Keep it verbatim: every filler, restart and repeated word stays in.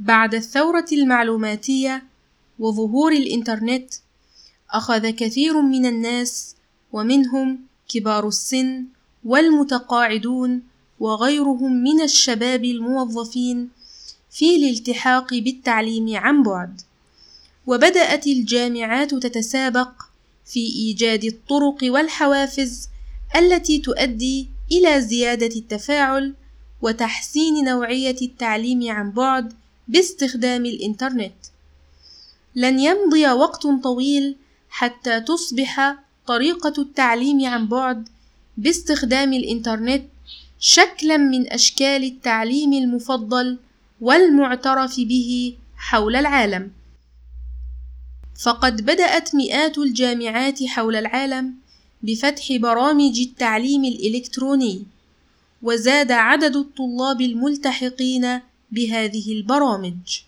بعد الثورة المعلوماتية وظهور الإنترنت، أخذ كثير من الناس ومنهم كبار السن والمتقاعدون وغيرهم من الشباب الموظفين في الالتحاق بالتعليم عن بعد، وبدأت الجامعات تتسابق في إيجاد الطرق والحوافز التي تؤدي إلى زيادة التفاعل وتحسين نوعية التعليم عن بعد باستخدام الإنترنت. لن يمضي وقت طويل حتى تصبح طريقة التعليم عن بعد باستخدام الإنترنت شكلاً من أشكال التعليم المفضل والمعترف به حول العالم. فقد بدأت مئات الجامعات حول العالم بفتح برامج التعليم الإلكتروني، وزاد عدد الطلاب الملتحقين بهذه البرامج.